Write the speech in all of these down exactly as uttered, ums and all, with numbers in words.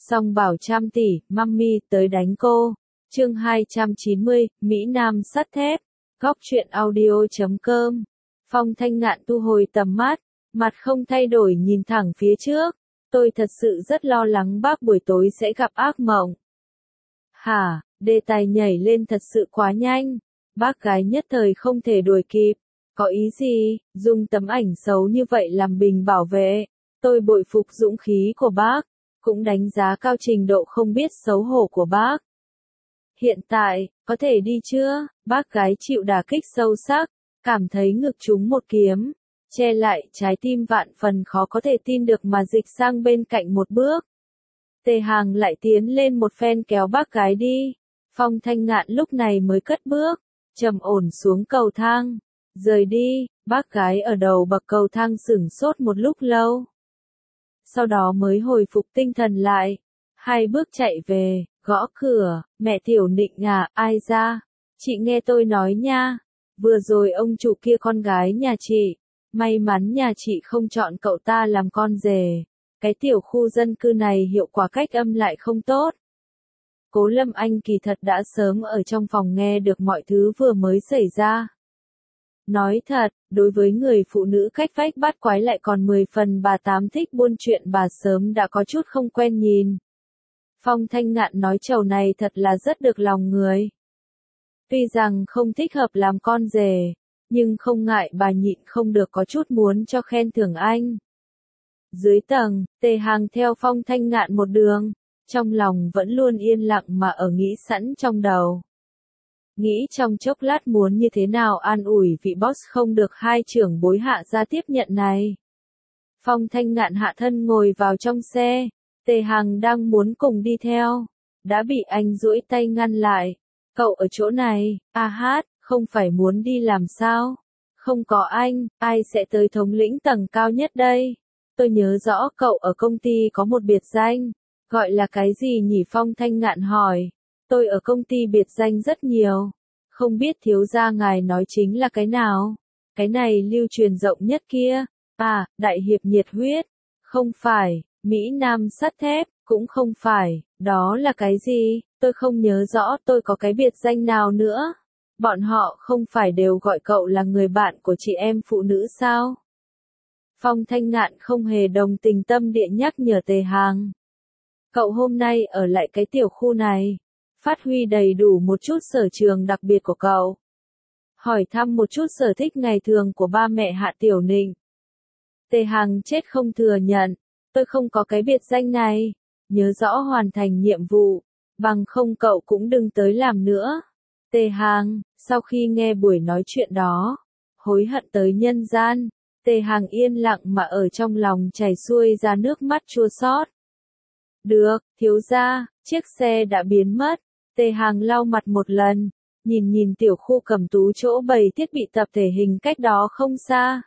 Song bảo trăm tỷ, mummy tới đánh cô. Chương hai trăm chín mươi, Mỹ Nam sắt thép. Góc truyện audio chấm com. Phong Thanh Ngạn thu hồi tầm mắt, mặt không thay đổi nhìn thẳng phía trước. Tôi thật sự rất lo lắng bác buổi tối sẽ gặp ác mộng. Hả, đề tài nhảy lên thật sự quá nhanh. Bác gái nhất thời không thể đuổi kịp. Có ý gì, dùng tấm ảnh xấu như vậy làm bình bảo vệ. Tôi bội phục dũng khí của bác, cũng đánh giá cao trình độ không biết xấu hổ của bác. Hiện tại, có thể đi chưa? Bác gái chịu đả kích sâu sắc, cảm thấy ngực trúng một kiếm, che lại trái tim vạn phần khó có thể tin được mà dịch sang bên cạnh một bước. Tề Hàng lại tiến lên một phen kéo bác gái đi. Phong Thanh Ngạn lúc này mới cất bước, trầm ổn xuống cầu thang, rời đi. Bác gái ở đầu bậc cầu thang sửng sốt một lúc lâu, sau đó mới hồi phục tinh thần lại, hai bước chạy về, gõ cửa. Mẹ Tiểu Nịnh à, ai ra? Chị nghe tôi nói nha, vừa rồi ông chủ kia con gái nhà chị, may mắn nhà chị không chọn cậu ta làm con rể. Cái tiểu khu dân cư này hiệu quả cách âm lại không tốt. Cố Lâm Anh kỳ thật đã sớm ở trong phòng nghe được mọi thứ vừa mới xảy ra. Nói thật, đối với người phụ nữ cách vách bắt quái lại còn mười phần bà tám thích buôn chuyện bà sớm đã có chút không quen nhìn. Phong Thanh Ngạn nói chầu này thật là rất được lòng người. Tuy rằng không thích hợp làm con rể, nhưng không ngại bà nhịn không được có chút muốn cho khen thưởng anh. Dưới tầng, Tề Hàng theo Phong Thanh Ngạn một đường, trong lòng vẫn luôn yên lặng mà ở nghĩ sẵn trong đầu. Nghĩ trong chốc lát muốn như thế nào an ủi vị boss không được hai trưởng bối hạ ra tiếp nhận này. Phong Thanh Ngạn hạ thân ngồi vào trong xe, Tề Hàng đang muốn cùng đi theo, đã bị anh duỗi tay ngăn lại. Cậu ở chỗ này, a hát, không phải muốn đi làm sao? Không có anh, ai sẽ tới thống lĩnh tầng cao nhất đây? Tôi nhớ rõ cậu ở công ty có một biệt danh, gọi là cái gì nhỉ? Phong Thanh Ngạn hỏi. Tôi ở công ty biệt danh rất nhiều, không biết thiếu gia ngài nói chính là cái nào? Cái này lưu truyền rộng nhất kia. À, đại hiệp nhiệt huyết. Không phải, Mỹ Nam sắt thép, cũng không phải, đó là cái gì? Tôi không nhớ rõ tôi có cái biệt danh nào nữa. Bọn họ không phải đều gọi cậu là người bạn của chị em phụ nữ sao? Phong Thanh Ngạn không hề đồng tình tâm địa nhắc nhở Tề Hàng. Cậu hôm nay ở lại cái tiểu khu này, phát huy đầy đủ một chút sở trường đặc biệt của cậu. Hỏi thăm một chút sở thích ngày thường của ba mẹ Hạ Tiểu Nịnh. Tề Hàng chết không thừa nhận, tôi không có cái biệt danh này, nhớ rõ hoàn thành nhiệm vụ, bằng không cậu cũng đừng tới làm nữa. Tề Hàng, sau khi nghe buổi nói chuyện đó, hối hận tới nhân gian, Tề Hàng yên lặng mà ở trong lòng chảy xuôi ra nước mắt chua xót. Được, thiếu gia, chiếc xe đã biến mất. Tề Hàng lau mặt một lần, nhìn nhìn tiểu khu cầm tú chỗ bày thiết bị tập thể hình cách đó không xa.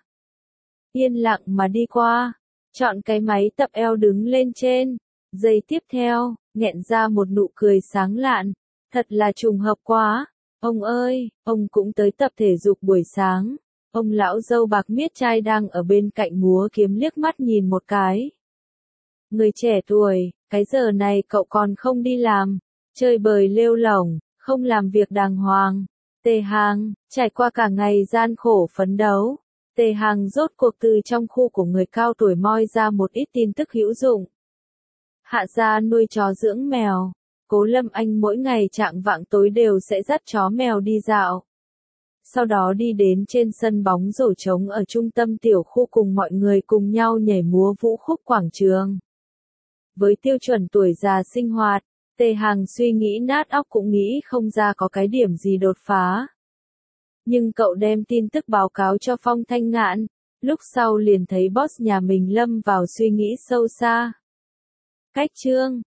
Yên lặng mà đi qua, chọn cái máy tập eo đứng lên trên. Giây tiếp theo, nghẹn ra một nụ cười sáng lạn. Thật là trùng hợp quá. Ông ơi, ông cũng tới tập thể dục buổi sáng. Ông lão dâu bạc miết trai đang ở bên cạnh múa kiếm liếc mắt nhìn một cái. Người trẻ tuổi, cái giờ này cậu còn không đi làm, chơi bời lêu lổng, không làm việc đàng hoàng. Tề Hàng, trải qua cả ngày gian khổ phấn đấu, Tề Hàng rốt cuộc từ trong khu của người cao tuổi moi ra một ít tin tức hữu dụng. Hạ gia nuôi chó dưỡng mèo, Cố Lâm Anh mỗi ngày chạng vạng tối đều sẽ dắt chó mèo đi dạo. Sau đó đi đến trên sân bóng rổ trống ở trung tâm tiểu khu cùng mọi người cùng nhau nhảy múa vũ khúc quảng trường. Với tiêu chuẩn tuổi già sinh hoạt, Tề Hàng suy nghĩ nát óc cũng nghĩ không ra có cái điểm gì đột phá. Nhưng cậu đem tin tức báo cáo cho Phong Thanh Ngạn, lúc sau liền thấy boss nhà mình lâm vào suy nghĩ sâu xa. Cách chương